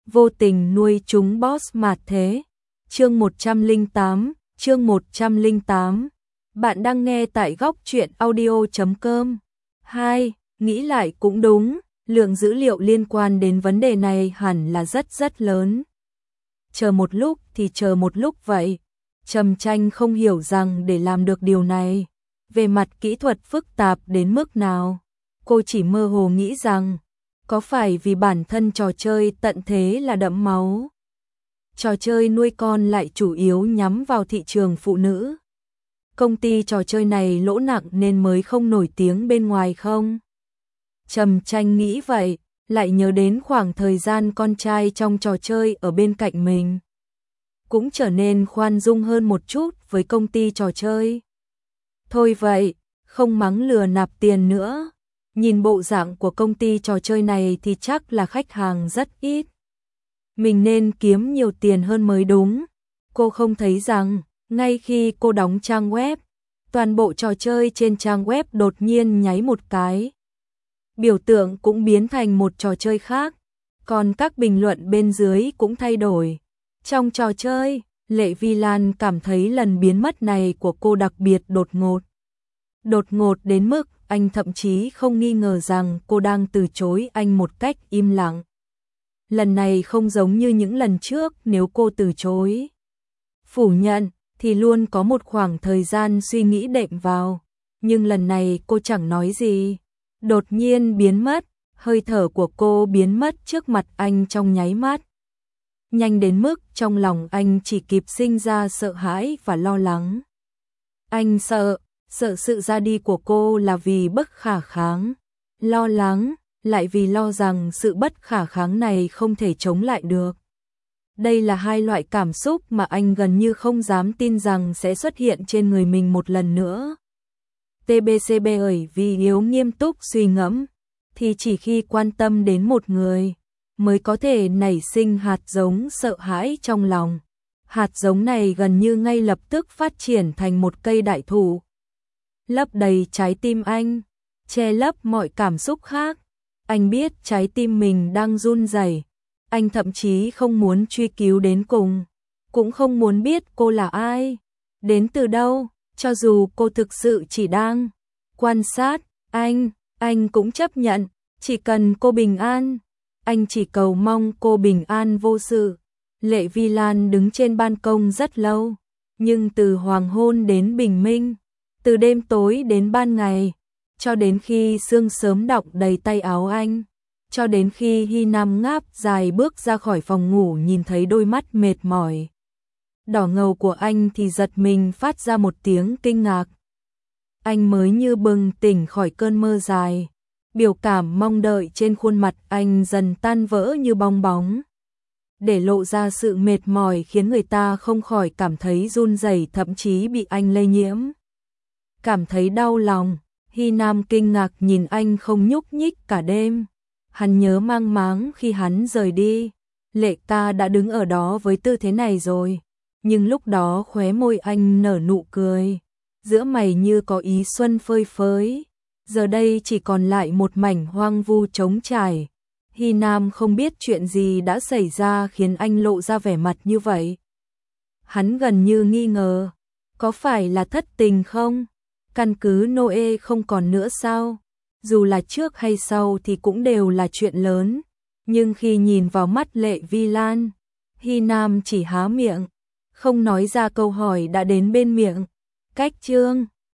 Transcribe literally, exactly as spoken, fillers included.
vô tình nuôi chúng boss mạt thế. Chương một trăm lẻ tám, chương một trăm lẻ tám. Bạn đang nghe tại góc truyện audio chấm com. hai. Nghĩ lại cũng đúng, lượng dữ liệu liên quan đến vấn đề này hẳn là rất rất lớn. Chờ một lúc thì chờ một lúc vậy. Trầm Tranh không hiểu rằng để làm được điều này, về mặt kỹ thuật phức tạp đến mức nào. Cô chỉ mơ hồ nghĩ rằng, có phải vì bản thân trò chơi tận thế là đẫm máu? Trò chơi nuôi con lại chủ yếu nhắm vào thị trường phụ nữ. Công ty trò chơi này lỗ nặng nên mới không nổi tiếng bên ngoài không? Trầm Tranh nghĩ vậy, lại nhớ đến khoảng thời gian con trai trong trò chơi ở bên cạnh mình. Cũng trở nên khoan dung hơn một chút với công ty trò chơi. Thôi vậy, không mắng lừa nạp tiền nữa. Nhìn bộ dạng của công ty trò chơi này thì chắc là khách hàng rất ít. Mình nên kiếm nhiều tiền hơn mới đúng. Cô không thấy rằng, ngay khi cô đóng trang web, toàn bộ trò chơi trên trang web đột nhiên nháy một cái. Biểu tượng cũng biến thành một trò chơi khác, còn các bình luận bên dưới cũng thay đổi. Trong trò chơi, Lệ Vi Lan cảm thấy lần biến mất này của cô đặc biệt đột ngột. Đột ngột đến mức anh thậm chí không nghi ngờ rằng cô đang từ chối anh một cách im lặng. Lần này không giống như những lần trước, nếu cô từ chối, phủ nhận, thì luôn có một khoảng thời gian suy nghĩ đệm vào. Nhưng lần này cô chẳng nói gì. Đột nhiên biến mất, hơi thở của cô biến mất trước mặt anh trong nháy mắt. Nhanh đến mức trong lòng anh chỉ kịp sinh ra sợ hãi và lo lắng. Anh sợ, sợ sự ra đi của cô là vì bất khả kháng. Lo lắng, lại vì lo rằng sự bất khả kháng này không thể chống lại được. Đây là hai loại cảm xúc mà anh gần như không dám tin rằng sẽ xuất hiện trên người mình một lần nữa. tê bê xê bởi vì yếu nghiêm túc suy ngẫm, thì chỉ khi quan tâm đến một người, mới có thể nảy sinh hạt giống sợ hãi trong lòng. Hạt giống này gần như ngay lập tức phát triển thành một cây đại thụ, lấp đầy trái tim anh, che lấp mọi cảm xúc khác. Anh biết trái tim mình đang run rẩy. Anh thậm chí không muốn truy cứu đến cùng, cũng không muốn biết cô là ai, đến từ đâu. Cho dù cô thực sự chỉ đang quan sát anh, anh cũng chấp nhận, chỉ cần cô bình an. Anh chỉ cầu mong cô bình an vô sự. Lệ Vi Lan đứng trên ban công rất lâu, nhưng từ hoàng hôn đến bình minh, từ đêm tối đến ban ngày, cho đến khi sương sớm đọng đầy tay áo anh, cho đến khi Hy Nam ngáp dài bước ra khỏi phòng ngủ nhìn thấy đôi mắt mệt mỏi đỏ ngầu của anh thì giật mình phát ra một tiếng kinh ngạc. Anh mới như bừng tỉnh khỏi cơn mơ dài. Biểu cảm mong đợi trên khuôn mặt anh dần tan vỡ như bong bóng, để lộ ra sự mệt mỏi khiến người ta không khỏi cảm thấy run rẩy, thậm chí bị anh lây nhiễm. Cảm thấy đau lòng, Hy Nam kinh ngạc nhìn anh không nhúc nhích cả đêm. Hắn nhớ mang máng khi hắn rời đi, Lệ ca đã đứng ở đó với tư thế này rồi. Nhưng lúc đó khóe môi anh nở nụ cười, giữa mày như có ý xuân phơi phới. Giờ đây chỉ còn lại một mảnh hoang vu trống trải. Hy Nam không biết chuyện gì đã xảy ra khiến anh lộ ra vẻ mặt như vậy. Hắn gần như nghi ngờ, có phải là thất tình không? Căn cứ Noe không còn nữa sao? Dù là trước hay sau thì cũng đều là chuyện lớn. Nhưng khi nhìn vào mắt Lệ Vi Lan, Hy Nam chỉ há miệng, không nói ra câu hỏi đã đến bên miệng. Cách chương